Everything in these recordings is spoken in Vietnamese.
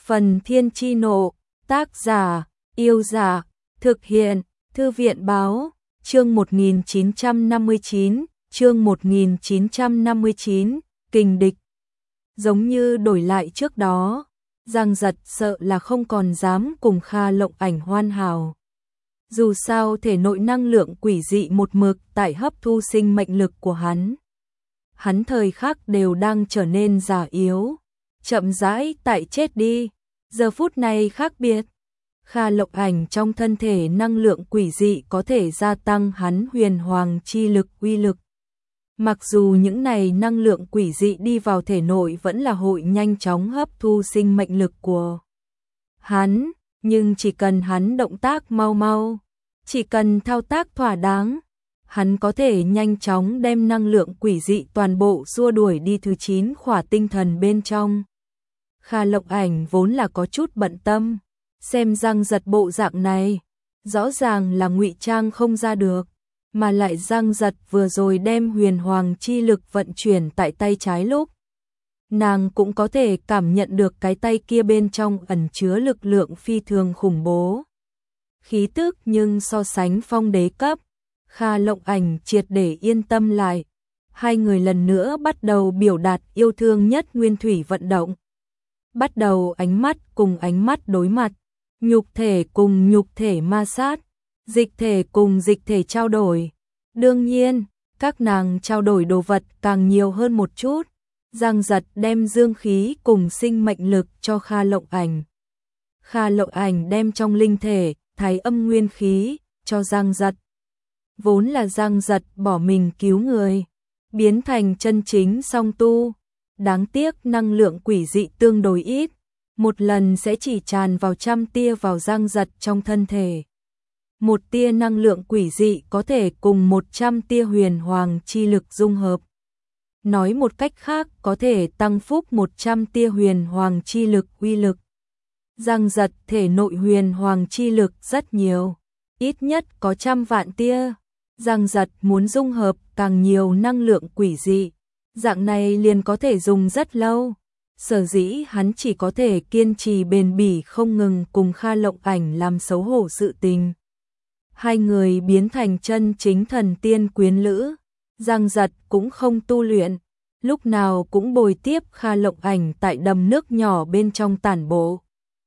Phần Thiên Chi Nộ, tác giả, Yêu Giả, thực hiện, Thư viện Báo, chương 1959, kình địch. Giống như đổi lại trước đó, Giang Giật sợ là không còn dám cùng Kha Lộng Ảnh hoàn hảo. Dù sao thể nội năng lượng quỷ dị một mực tại hấp thu sinh mệnh lực của hắn. Hắn thời khắc đều đang trở nên già yếu, chậm rãi tại chết đi. Giờ phút này khác biệt, Kha Lộng Ảnh trong thân thể năng lượng quỷ dị có thể gia tăng hắn huyền hoàng chi lực uy lực. Mặc dù những này năng lượng quỷ dị đi vào thể nội vẫn là hội nhanh chóng hấp thu sinh mệnh lực của hắn, nhưng chỉ cần hắn động tác mau mau, chỉ cần thao tác thỏa đáng, hắn có thể nhanh chóng đem năng lượng quỷ dị toàn bộ xua đuổi đi thứ 9 khỏa tinh thần bên trong. Kha Lộng Ảnh vốn là có chút bận tâm, xem Giang Giật bộ dạng này, rõ ràng là ngụy trang không ra được, mà lại Giang Giật vừa rồi đem huyền hoàng chi lực vận chuyển tại tay trái lúc. Nàng cũng có thể cảm nhận được cái tay kia bên trong ẩn chứa lực lượng phi thường khủng bố. Khí tức nhưng so sánh phong đế cấp, Kha Lộng Ảnh triệt để yên tâm lại. Hai người lần nữa bắt đầu biểu đạt yêu thương nhất nguyên thủy vận động. Bắt đầu ánh mắt cùng ánh mắt đối mặt, nhục thể cùng nhục thể ma sát, dịch thể cùng dịch thể trao đổi. Đương nhiên, các nàng trao đổi đồ vật càng nhiều hơn một chút. Giang Giật đem dương khí cùng sinh mệnh lực cho Kha Lộng Ảnh. Kha Lộng Ảnh đem trong linh thể, thái âm nguyên khí, cho Giang Giật. Vốn là Giang Giật bỏ mình cứu người, biến thành chân chính song tu. Đáng tiếc năng lượng quỷ dị tương đối ít, một lần sẽ chỉ tràn vào 100 tia vào Giang Giật trong thân thể. Một tia năng lượng quỷ dị có thể cùng 100 tia huyền hoàng chi lực dung hợp. Nói một cách khác có thể tăng phúc 100 tia huyền hoàng chi lực uy lực. Giang Giật thể nội huyền hoàng chi lực rất nhiều, ít nhất có 100 vạn tia. Giang Giật muốn dung hợp càng nhiều năng lượng quỷ dị, dạng này liền có thể dùng rất lâu. Sở dĩ hắn chỉ có thể kiên trì bền bỉ không ngừng cùng Kha Lộng Ảnh làm xấu hổ sự tình. Hai người biến thành chân chính thần tiên quyến lữ. Giang Giật cũng không tu luyện, lúc nào cũng bồi tiếp Kha Lộng Ảnh tại đầm nước nhỏ bên trong tản bộ.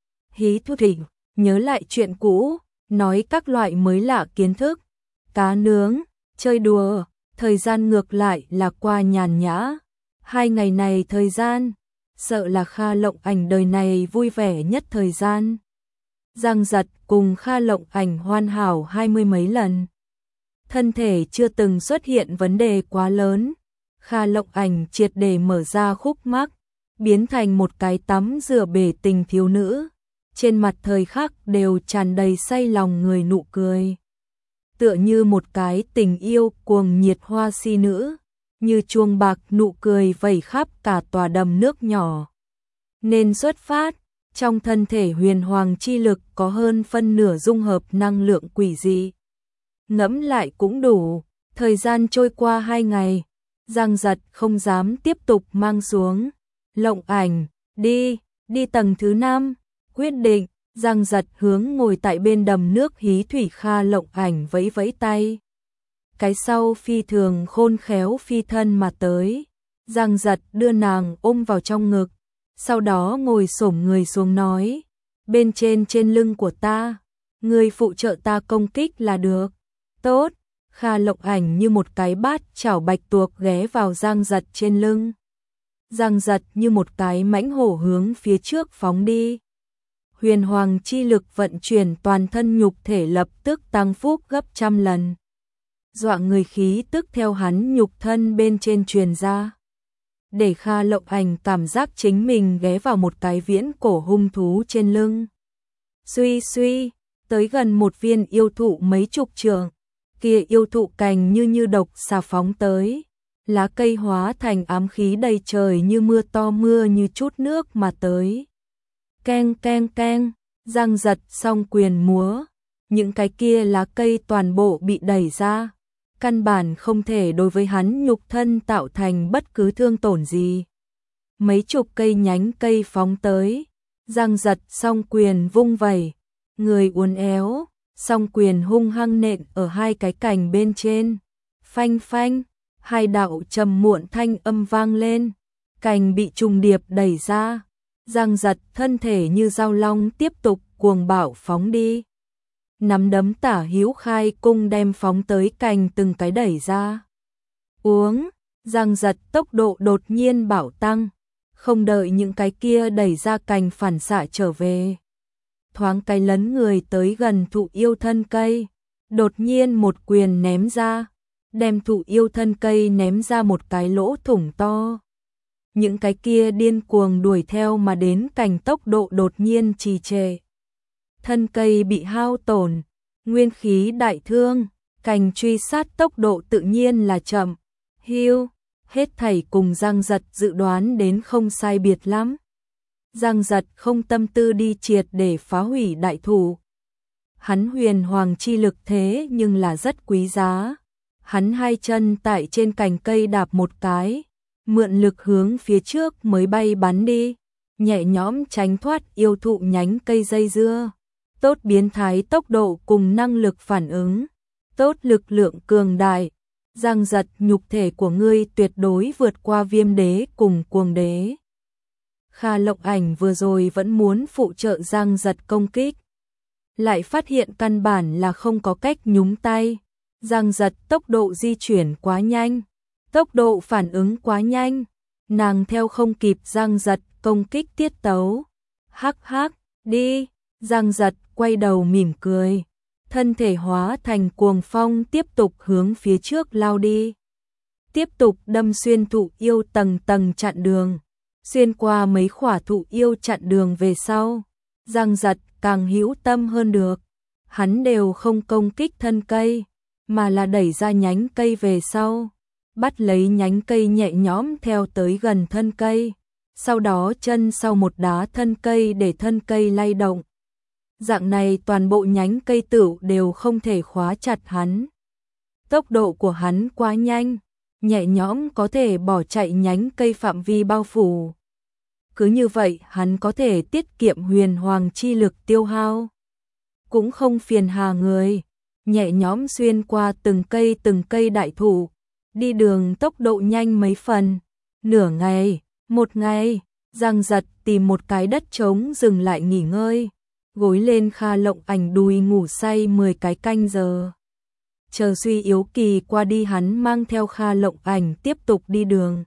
Hí thu thỉnh, nhớ lại chuyện cũ, nói các loại mới lạ kiến thức, cá nướng, chơi đùa, thời gian ngược lại là qua nhàn nhã. 2 ngày này thời gian, sợ là Kha Lộng Ảnh đời này vui vẻ nhất thời gian. Giang Giật cùng Kha Lộng Ảnh hoàn hảo 20 mấy lần. Thân thể chưa từng xuất hiện vấn đề quá lớn. Kha Lộng Ảnh triệt để mở ra khúc mắc, biến thành một cái tắm rửa bể tình thiếu nữ. Trên mặt thời khắc đều tràn đầy say lòng người nụ cười. Tựa như một cái tình yêu cuồng nhiệt hoa si nữ, như chuông bạc nụ cười vẩy khắp cả tòa đầm nước nhỏ. Nên xuất phát, trong thân thể huyền hoàng chi lực có hơn phân nửa dung hợp năng lượng quỷ dị. Ngẫm lại cũng đủ, thời gian trôi qua 2 ngày, Giang Giật không dám tiếp tục mang xuống. Lộng Ảnh, đi tầng thứ 5, quyết định. Giang Giật hướng ngồi tại bên đầm nước hí thủy Kha Lộng Ảnh vẫy vẫy tay. Cái sau phi thường khôn khéo phi thân mà tới. Giang Giật đưa nàng ôm vào trong ngực, sau đó ngồi xổm người xuống nói, bên trên lưng của ta, người phụ trợ ta công kích là được. Tốt. Kha Lộng Ảnh như một cái bát chảo bạch tuộc ghé vào Giang Giật trên lưng. Giang Giật như một cái mãnh hổ hướng phía trước phóng đi. Huyền hoàng chi lực vận chuyển toàn thân nhục thể lập tức tăng phúc gấp 100 lần. Dọa người khí tức theo hắn nhục thân bên trên truyền ra. Để Kha Lộng Ảnh cảm giác chính mình ghé vào một cái viễn cổ hung thú trên lưng. Suy suy, tới gần một viên yêu thụ mấy chục trượng. Kia yêu thụ cành như độc xà phóng tới. Lá cây hóa thành ám khí đầy trời như mưa to mưa như chút nước mà tới. Keng keng keng, Giang Giật song quyền múa, những cái kia lá cây toàn bộ bị đẩy ra, căn bản không thể đối với hắn nhục thân tạo thành bất cứ thương tổn gì. Mấy chục cây nhánh cây phóng tới, Giang Giật song quyền vung vẩy, người uốn éo, song quyền hung hăng nện ở hai cái cành bên trên. Phanh phanh, hai đạo trầm muộn thanh âm vang lên, cành bị trùng điệp đẩy ra. Giang Giật thân thể như dao long tiếp tục cuồng bạo phóng đi. Nắm đấm tả hữu khai cung đem phóng tới cành từng cái đẩy ra. Uống, Giang Giật tốc độ đột nhiên bảo tăng, không đợi những cái kia đẩy ra cành phản xạ trở về. Thoáng cái lấn người tới gần thụ yêu thân cây, đột nhiên một quyền ném ra, đem thụ yêu thân cây ném ra một cái lỗ thủng to. Những cái kia điên cuồng đuổi theo mà đến cành tốc độ đột nhiên trì trệ. Thân cây bị hao tổn, nguyên khí đại thương, cành truy sát tốc độ tự nhiên là chậm. Hiu, hết thảy cùng Giang Giật dự đoán đến không sai biệt lắm. Giang Giật không tâm tư đi triệt để phá hủy đại thụ. Hắn huyền hoàng chi lực thế nhưng là rất quý giá. Hắn hai chân tại trên cành cây đạp một cái, mượn lực hướng phía trước mới bay bắn đi, nhẹ nhõm tránh thoát yêu thụ nhánh cây dây dưa. Tốt biến thái tốc độ cùng năng lực phản ứng, tốt lực lượng cường đại. Giang Giật, nhục thể của ngươi tuyệt đối vượt qua Viêm Đế cùng Cuồng Đế. Kha Lộng Ảnh vừa rồi vẫn muốn phụ trợ Giang Giật công kích, lại phát hiện căn bản là không có cách nhúng tay. Giang Giật tốc độ di chuyển quá nhanh, tốc độ phản ứng quá nhanh, nàng theo không kịp Giang Giật công kích tiết tấu. Hắc hắc, đi. Giang Giật quay đầu mỉm cười, thân thể hóa thành cuồng phong tiếp tục hướng phía trước lao đi. Tiếp tục đâm xuyên thụ yêu tầng tầng chặn đường, xuyên qua mấy khỏa thụ yêu chặn đường về sau. Giang Giật càng hữu tâm hơn được, hắn đều không công kích thân cây, mà là đẩy ra nhánh cây về sau, bắt lấy nhánh cây nhẹ nhõm theo tới gần thân cây, sau đó chân sau một đá thân cây để thân cây lay động. Dạng này toàn bộ nhánh cây tửu đều không thể khóa chặt hắn. Tốc độ của hắn quá nhanh, nhẹ nhõm có thể bỏ chạy nhánh cây phạm vi bao phủ. Cứ như vậy hắn có thể tiết kiệm huyền hoàng chi lực tiêu hao, cũng không phiền hà người, nhẹ nhõm xuyên qua từng cây đại thụ, đi đường tốc độ nhanh mấy phần. Nửa ngày, một ngày, Giang Giật tìm một cái đất trống dừng lại nghỉ ngơi, gối lên Kha Lộng Ảnh đùi ngủ say 10 cái canh giờ. Chờ suy yếu kỳ qua đi hắn mang theo Kha Lộng Ảnh tiếp tục đi đường.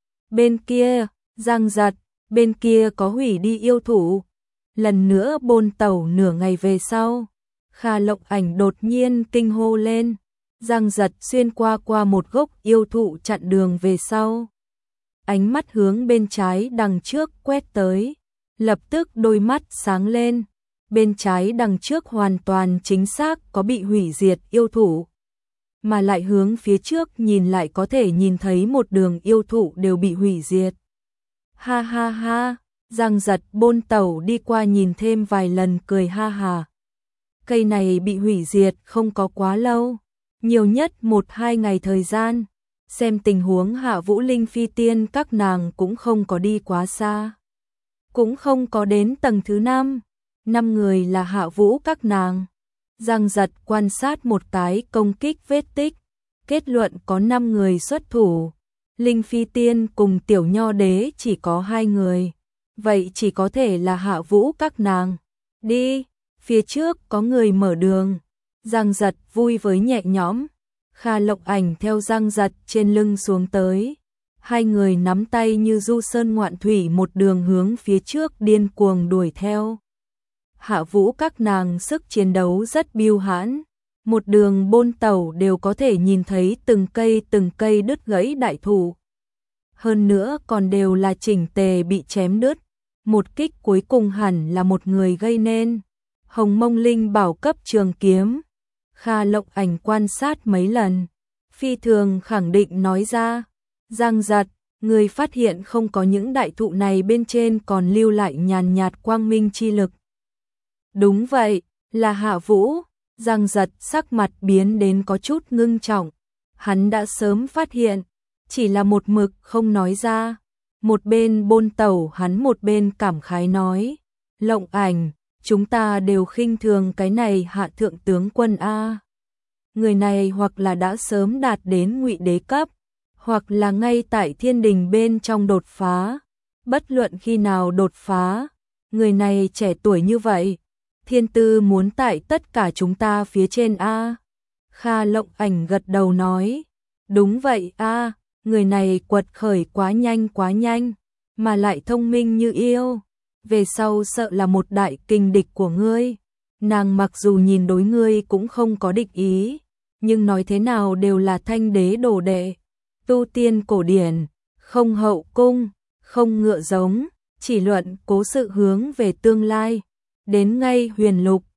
Bên kia, Giang Giật, bên kia có hủy đi yêu thủ. Lần nữa bôn tẩu nửa ngày về sau, Kha Lộng Ảnh đột nhiên kinh hô lên. Giang Giật xuyên qua một gốc yêu thụ chặn đường về sau. Ánh mắt hướng bên trái đằng trước quét tới, lập tức đôi mắt sáng lên. Bên trái đằng trước hoàn toàn chính xác có bị hủy diệt yêu thụ, mà lại hướng phía trước nhìn lại có thể nhìn thấy một đường yêu thụ đều bị hủy diệt. Ha ha ha, Giang Giật bôn tẩu đi qua nhìn thêm vài lần cười ha hà. Cây này bị hủy diệt không có quá lâu, nhiều nhất 1-2 ngày thời gian. Xem tình huống Hạ Vũ Linh Phi Tiên các nàng cũng không có đi quá xa, cũng không có đến tầng thứ 5. 5 người là Hạ Vũ các nàng. Giang Giật quan sát một cái công kích vết tích, kết luận có 5 người xuất thủ. Linh Phi Tiên cùng Tiểu Nho Đế chỉ có 2 người, vậy chỉ có thể là Hạ Vũ các nàng. Đi, phía trước có người mở đường. Giang Giật vui với nhẹ nhõm. Kha Lộng Ảnh theo Giang Giật trên lưng xuống tới. Hai người nắm tay như du sơn ngoạn thủy một đường hướng phía trước điên cuồng đuổi theo. Hạ Vũ các nàng sức chiến đấu rất biêu hãn, một đường bôn tẩu đều có thể nhìn thấy từng cây đứt gãy đại thụ. Hơn nữa còn đều là chỉnh tề bị chém đứt, một kích cuối cùng hẳn là một người gây nên. Hồng Mông Linh bảo cấp trường kiếm. Kha Lộng Ảnh quan sát mấy lần, phi thường khẳng định nói ra. Giang Giật, người phát hiện không có những đại thụ này bên trên còn lưu lại nhàn nhạt quang minh chi lực. Đúng vậy, là Hạ Vũ. Giang Giật sắc mặt biến đến có chút ngưng trọng. Hắn đã sớm phát hiện, chỉ là một mực không nói ra. Một bên bôn tẩu hắn một bên cảm khái nói. Lộng Ảnh, chúng ta đều khinh thường cái này Hạ thượng tướng quân a. Người này hoặc là đã sớm đạt đến ngụy đế cấp, hoặc là ngay tại thiên đình bên trong đột phá. Bất luận khi nào đột phá, người này trẻ tuổi như vậy, thiên tư muốn tại tất cả chúng ta phía trên a. Kha Lộng Ảnh gật đầu nói, đúng vậy a, người này quật khởi quá nhanh, mà lại thông minh như yêu, về sau sợ là một đại kình địch của ngươi. Nàng mặc dù nhìn đối ngươi cũng không có địch ý, nhưng nói thế nào đều là Thanh đế đồ đệ, tu tiên cổ điển, không hậu cung, không ngựa giống, chỉ luận cố sự hướng về tương lai, đến ngay huyền lục,